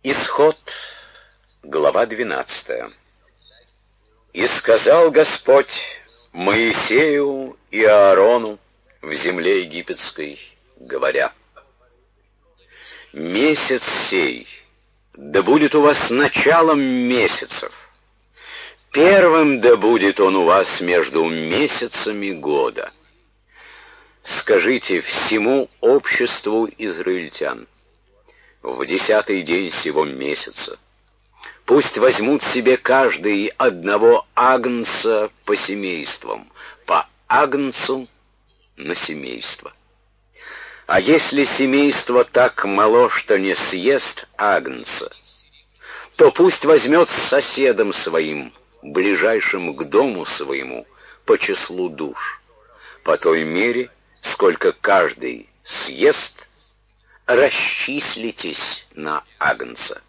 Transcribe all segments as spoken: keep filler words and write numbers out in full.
Исход, глава двенадцатая. «И сказал Господь Моисею и Аарону в земле египетской, говоря: месяц сей да будет у вас началом месяцев, первым да будет он у вас между месяцами года. Скажите всему обществу израильтян: в десятый день сего месяца пусть возьмут себе каждый одного агнца по семействам, по агнцу на семейство. А если семейство так мало, что не съест агнца, то пусть возьмет с соседом своим, ближайшим к дому своему, по числу душ, по той мере, сколько каждый съест, расчислитесь на агнца.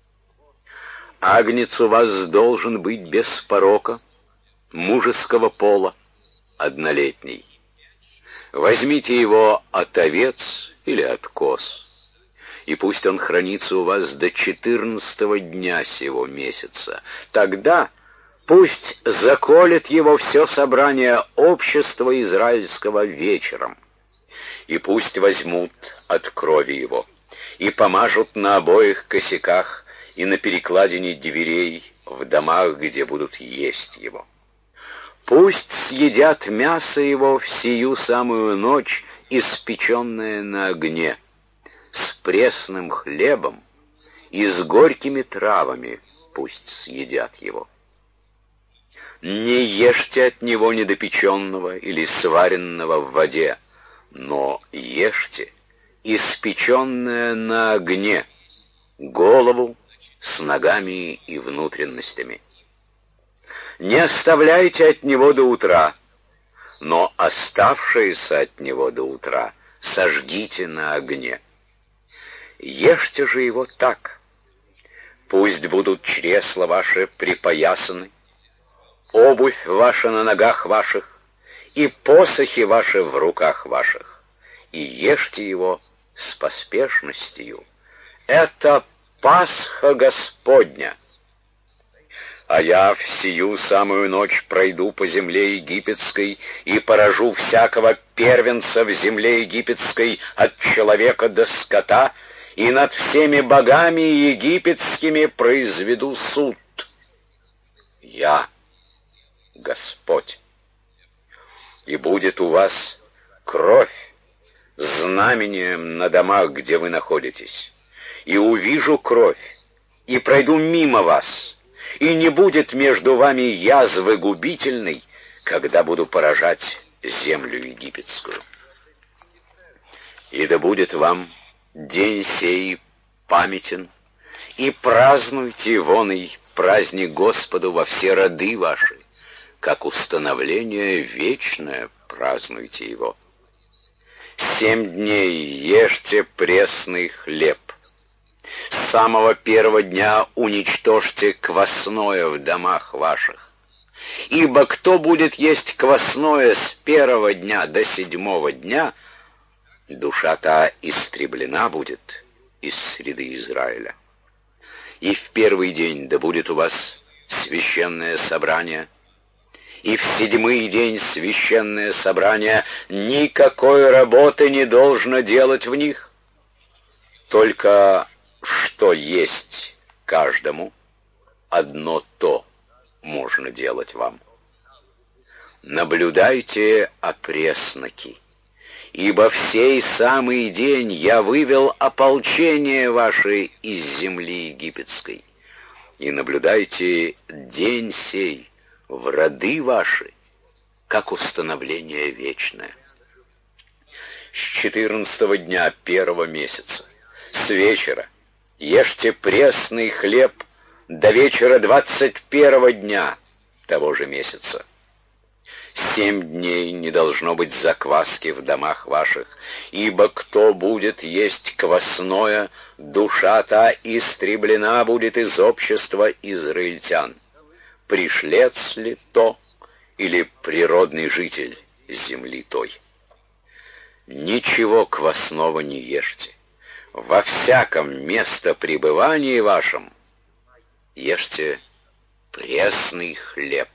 Агнец у вас должен быть без порока, мужеского пола, однолетний. Возьмите его от овец или от коз, и пусть он хранится у вас до четырнадцатого дня сего месяца. Тогда пусть заколет его все собрание общества израильского вечером, и пусть возьмут от крови его и помажут на обоих косяках и на перекладине дверей в домах, где будут есть его. Пусть съедят мясо его в сию самую ночь, испеченное на огне, с пресным хлебом и с горькими травами пусть съедят его. Не ешьте от него недопеченного или сваренного в воде, но ешьте испеченное на огне, голову с ногами и внутренностями. Не оставляйте от него до утра, но оставшееся от него до утра сожгите на огне. Ешьте же его так: пусть будут чресла ваши припоясаны, обувь ваша на ногах ваших и посохи ваши в руках ваших, и ешьте его с поспешностью. Это Пасха Господня. А я в сию самую ночь пройду по земле египетской и поражу всякого первенца в земле египетской от человека до скота, и над всеми богами египетскими произведу суд. Я Господь. И будет у вас кровь знамением на домах, где вы находитесь. И увижу кровь, и пройду мимо вас, и не будет между вами язвы губительной, когда буду поражать землю египетскую. И да будет вам день сей памятен, и празднуйте воный праздник Господу во все роды ваши, как установление вечное празднуйте его. Семь дней ешьте пресный хлеб. С самого первого дня уничтожьте квасное в домах ваших. Ибо кто будет есть квасное с первого дня до седьмого дня, душа та истреблена будет из среды Израиля. И в первый день да будет у вас священное собрание, и в седьмой день священное собрание, никакой работы не должно делать в них, только что есть каждому, одно то можно делать вам. Наблюдайте опресноки, ибо в сей самый день я вывел ополчение ваше из земли египетской, и наблюдайте день сей в роды ваши, как установление вечное. С четырнадцатого дня первого месяца, с вечера, ешьте пресный хлеб до вечера двадцать первого дня того же месяца. Семь дней не должно быть закваски в домах ваших, ибо кто будет есть квасное, душа та истреблена будет из общества израильтян. Пришлец ли то, или природный житель земли той. Ничего квасного не ешьте. во всяком местопребывании вашем ешьте пресный хлеб.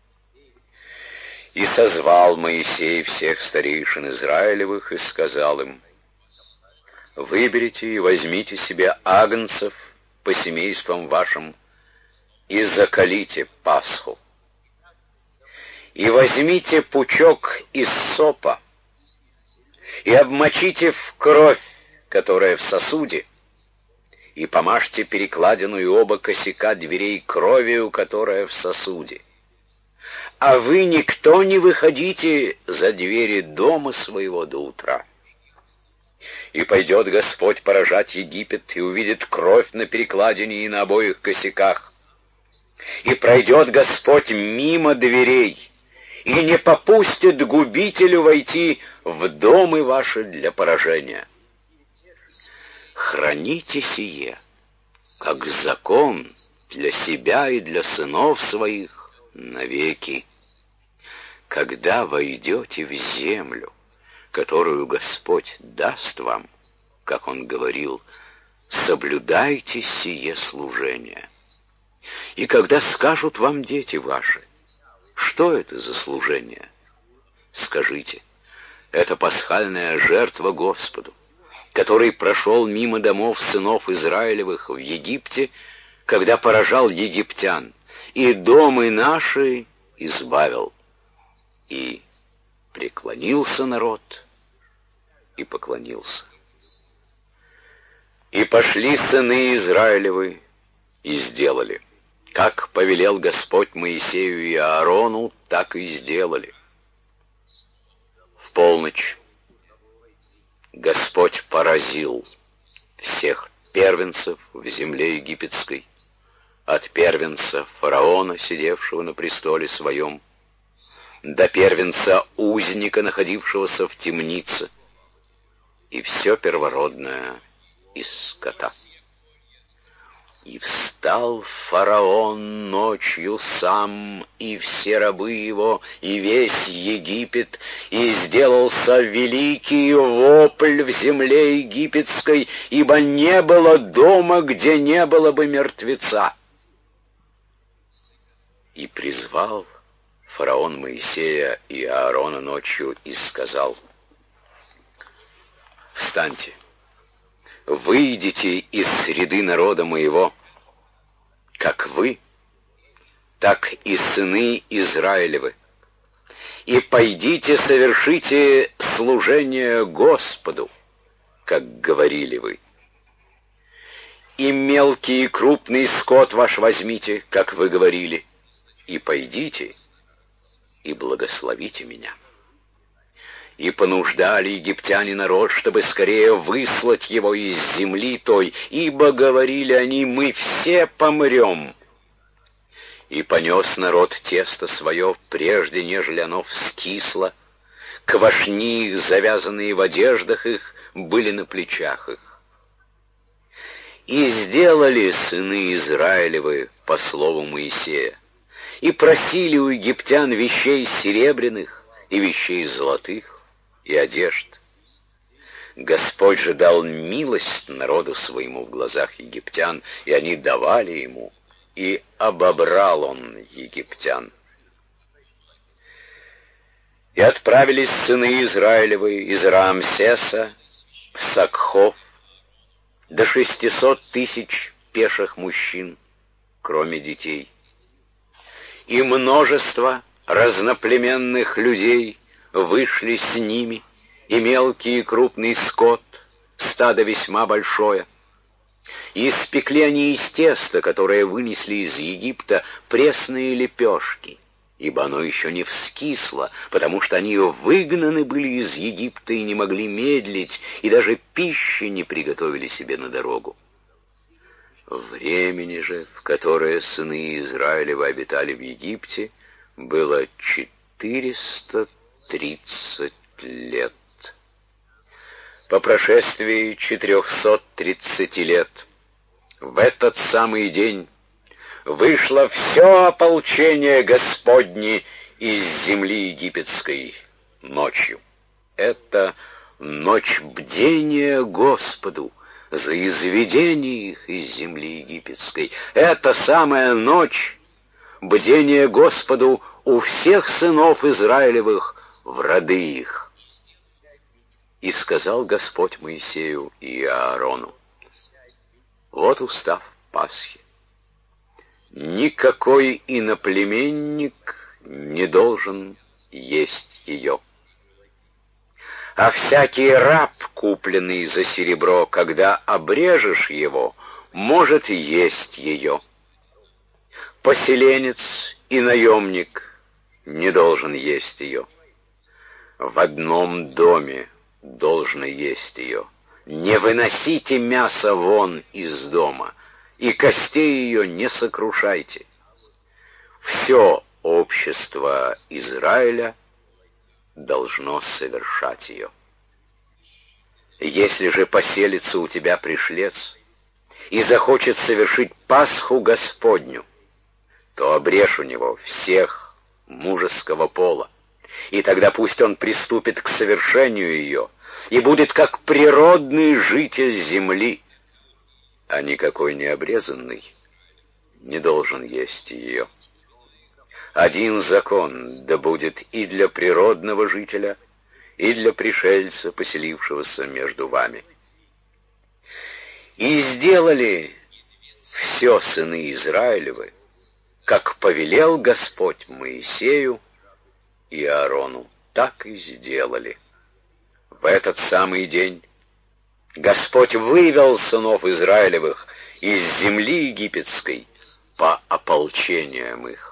И созвал Моисей всех старейшин Израилевых и сказал им: выберите и возьмите себе агнцев по семействам вашим и заколите Пасху. И возьмите пучок из сопа и обмочите в кровь, которая в сосуде, и помажьте перекладину и оба косяка дверей кровью, которая в сосуде. А вы никто не выходите за двери дома своего до утра. И пойдет Господь поражать Египет, и увидит кровь на перекладине и на обоих косяках. И пройдет Господь мимо дверей, и не попустит губителю войти в домы ваши для поражения. Храните сие, как закон для себя и для сынов своих навеки. Когда войдете в землю, которую Господь даст вам, как Он говорил, соблюдайте сие служение. И когда скажут вам дети ваши: что это за служение? Скажите: это пасхальная жертва Господу, который прошел мимо домов сынов Израилевых в Египте, когда поражал египтян, и домы наши избавил. И преклонился народ и поклонился. И пошли сыны Израилевы и сделали, как повелел Господь Моисею и Аарону, так и сделали. В полночь Господь поразил всех первенцев в земле египетской, от первенца фараона, сидевшего на престоле своем, до первенца узника, находившегося в темнице, и все первородное из скота. И встал фараон ночью сам, и все рабы его, и весь Египет, и сделался великий вопль в земле египетской, ибо не было дома, где не было бы мертвеца. И призвал фараон Моисея и Аарона ночью и сказал: «Встаньте, выйдите из среды народа моего, как вы, так и сыны Израилевы, и пойдите совершите служение Господу, как говорили вы. И мелкий и крупный скот ваш возьмите, как вы говорили, и пойдите и благословите меня». И понуждали египтяне народ, чтобы скорее выслать его из земли той, ибо, говорили они, мы все помрем. И понес народ тесто свое, прежде нежели оно вскисло, квашни их, завязанные в одеждах их, были на плечах их. И сделали сыны Израилевы по слову Моисея, и просили у египтян вещей серебряных и вещей золотых, и одежд. Господь же дал милость народу своему в глазах египтян, и они давали ему, и обобрал он египтян. И отправились сыны Израилевы из Раамсеса в Сакхов до шестисот тысяч пеших мужчин, кроме детей. И множество разноплеменных людей вышли с ними, и мелкий и крупный скот, стадо весьма большое. И испекли они из теста, которое вынесли из Египта, пресные лепешки, ибо оно еще не вскисло, потому что они выгнаны были из Египта и не могли медлить, и даже пищи не приготовили себе на дорогу. Времени же, в которое сыны Израилевы обитали в Египте, было четыреста тридцать лет. По прошествии четырехсот тридцати лет в этот самый день вышло все ополчение Господне из земли египетской ночью. Это ночь бдения Господу за изведение их из земли египетской. Это самая ночь бдение Господу у всех сынов Израилевых в роды их. И сказал Господь Моисею и Аарону: вот устав Пасхи. Никакой иноплеменник не должен есть ее. А всякий раб, купленный за серебро, когда обрежешь его, может есть ее. Поселенец и наемник не должен есть ее. В одном доме должны есть ее. Не выносите мясо вон из дома, и костей ее не сокрушайте. Все общество Израиля должно совершать ее. Если же поселится у тебя пришлец и захочет совершить Пасху Господню, то обрежь у него всех мужеского пола, и тогда пусть он приступит к совершению ее и будет как природный житель земли, а никакой необрезанный не должен есть ее. Один закон да будет и для природного жителя, и для пришельца, поселившегося между вами. И сделали все сыны Израилевы, как повелел Господь Моисею и Аарону, так и сделали. В этот самый день Господь вывел сынов Израилевых из земли египетской по ополчениям их.